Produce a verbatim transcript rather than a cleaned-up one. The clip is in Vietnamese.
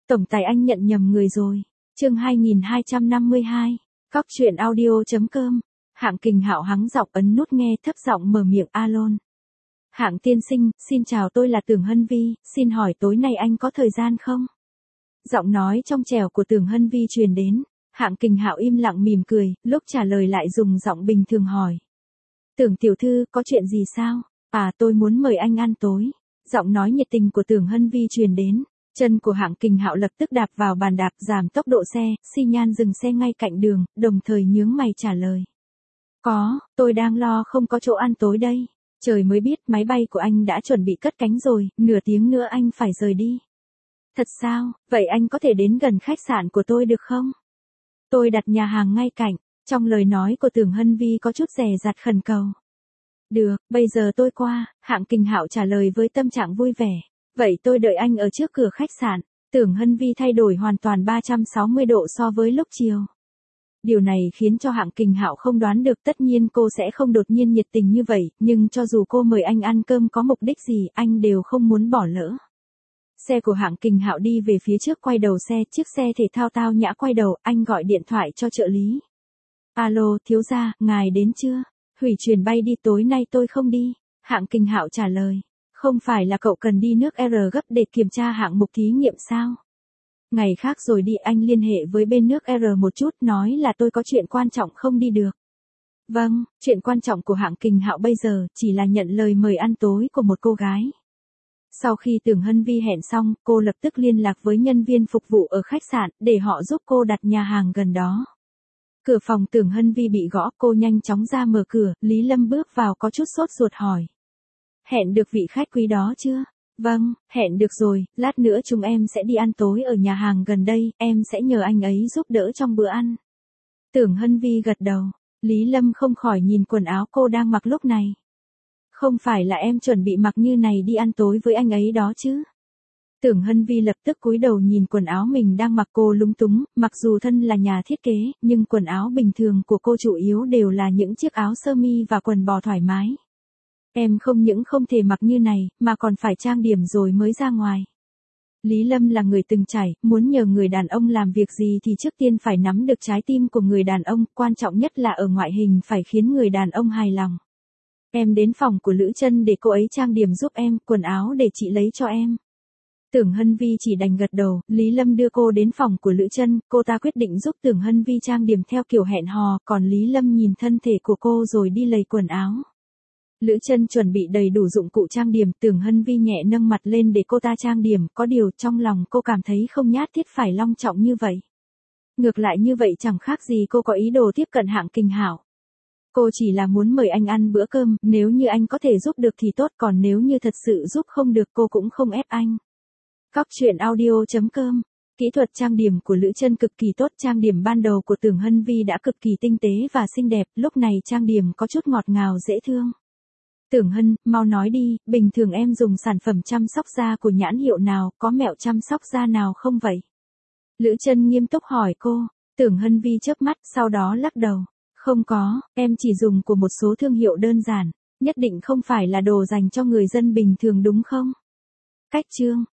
Tổng tài anh nhận nhầm người rồi. Chương hai nghìn hai trăm năm mươi hai. Cóc truyện audio chấm com. Hạng Kình Hạo hắng giọng ấn nút nghe, thấp giọng mở miệng alon. Hạng tiên sinh, xin chào, tôi là Tưởng Hân Vi, xin hỏi tối nay anh có thời gian không? Giọng nói trong trẻo của Tưởng Hân Vi truyền đến. Hạng Kình Hạo im lặng mỉm cười, lúc trả lời lại dùng giọng bình thường hỏi. Tưởng tiểu thư, có chuyện gì sao? À, tôi muốn mời anh ăn tối. Giọng nói nhiệt tình của Tưởng Hân Vi truyền đến. Chân của Hạng Kình Hạo lập tức đạp vào bàn đạp, giảm tốc độ xe, xi nhan dừng xe ngay cạnh đường, đồng thời nhướng mày trả lời. Có, tôi đang lo không có chỗ ăn tối đây. Trời mới biết máy bay của anh đã chuẩn bị cất cánh rồi, nửa tiếng nữa anh phải rời đi. Thật sao, vậy anh có thể đến gần khách sạn của tôi được không? Tôi đặt nhà hàng ngay cạnh. Trong lời nói của Tưởng Hân Vi có chút dè dặt khẩn cầu. Được, bây giờ tôi qua, Hạng Kình Hạo trả lời với tâm trạng vui vẻ. Vậy tôi đợi anh ở trước cửa khách sạn. Tưởng Hân Vi thay đổi hoàn toàn ba trăm sáu mươi độ so với lúc chiều. Điều này khiến cho Hạng Kình Hạo không đoán được, tất nhiên cô sẽ không đột nhiên nhiệt tình như vậy, nhưng cho dù cô mời anh ăn cơm có mục đích gì, anh đều không muốn bỏ lỡ. Xe của Hạng Kình Hạo đi về phía trước, quay đầu xe, chiếc xe thể thao tao nhã quay đầu, anh gọi điện thoại cho trợ lý. Alo, thiếu gia, ngài đến chưa? Hủy chuyến bay đi, tối nay tôi không đi. Hạng Kình Hạo trả lời. Không phải là cậu cần đi nước R gấp để kiểm tra hạng mục thí nghiệm sao? Ngày khác rồi đi, anh liên hệ với bên nước R một chút, nói là tôi có chuyện quan trọng không đi được. Vâng, chuyện quan trọng của Hạng Kình Hạo bây giờ chỉ là nhận lời mời ăn tối của một cô gái. Sau khi Tưởng Hân Vi hẹn xong, cô lập tức liên lạc với nhân viên phục vụ ở khách sạn để họ giúp cô đặt nhà hàng gần đó. Cửa phòng Tưởng Hân Vi bị gõ, cô nhanh chóng ra mở cửa, Lý Lâm bước vào có chút sốt ruột hỏi. Hẹn được vị khách quý đó chưa? Vâng, hẹn được rồi, lát nữa chúng em sẽ đi ăn tối ở nhà hàng gần đây, em sẽ nhờ anh ấy giúp đỡ trong bữa ăn. Tưởng Hân Vi gật đầu, Lý Lâm không khỏi nhìn quần áo cô đang mặc lúc này. Không phải là em chuẩn bị mặc như này đi ăn tối với anh ấy đó chứ? Tưởng Hân Vi lập tức cúi đầu nhìn quần áo mình đang mặc, cô lúng túng, mặc dù thân là nhà thiết kế, nhưng quần áo bình thường của cô chủ yếu đều là những chiếc áo sơ mi và quần bò thoải mái. Em không những không thể mặc như này, mà còn phải trang điểm rồi mới ra ngoài. Lý Lâm là người từng trải, muốn nhờ người đàn ông làm việc gì thì trước tiên phải nắm được trái tim của người đàn ông, quan trọng nhất là ở ngoại hình phải khiến người đàn ông hài lòng. Em đến phòng của Lữ Trân để cô ấy trang điểm giúp em, quần áo để chị lấy cho em. Tưởng Hân Vi chỉ đành gật đầu, Lý Lâm đưa cô đến phòng của Lữ Trân, cô ta quyết định giúp Tưởng Hân Vi trang điểm theo kiểu hẹn hò, còn Lý Lâm nhìn thân thể của cô rồi đi lầy quần áo. Lữ Trân chuẩn bị đầy đủ dụng cụ trang điểm, Tưởng Hân Vi nhẹ nâng mặt lên để cô ta trang điểm, có điều trong lòng cô cảm thấy không nhất thiết phải long trọng như vậy. Ngược lại như vậy chẳng khác gì cô có ý đồ tiếp cận Hạng Kình Hạo. Cô chỉ là muốn mời anh ăn bữa cơm, nếu như anh có thể giúp được thì tốt, còn nếu như thật sự giúp không được cô cũng không ép anh. Cóc truyện audio chấm com. Kỹ thuật trang điểm của Lữ Trân cực kỳ tốt, trang điểm ban đầu của Tưởng Hân Vi đã cực kỳ tinh tế và xinh đẹp, lúc này trang điểm có chút ngọt ngào dễ thương. Tưởng Hân, mau nói đi, bình thường em dùng sản phẩm chăm sóc da của nhãn hiệu nào, có mẹo chăm sóc da nào không vậy? Lữ Trân nghiêm túc hỏi cô. Tưởng Hân Vi chớp mắt, sau đó lắc đầu. Không có, em chỉ dùng của một số thương hiệu đơn giản, nhất định không phải là đồ dành cho người dân bình thường đúng không? Cách chương,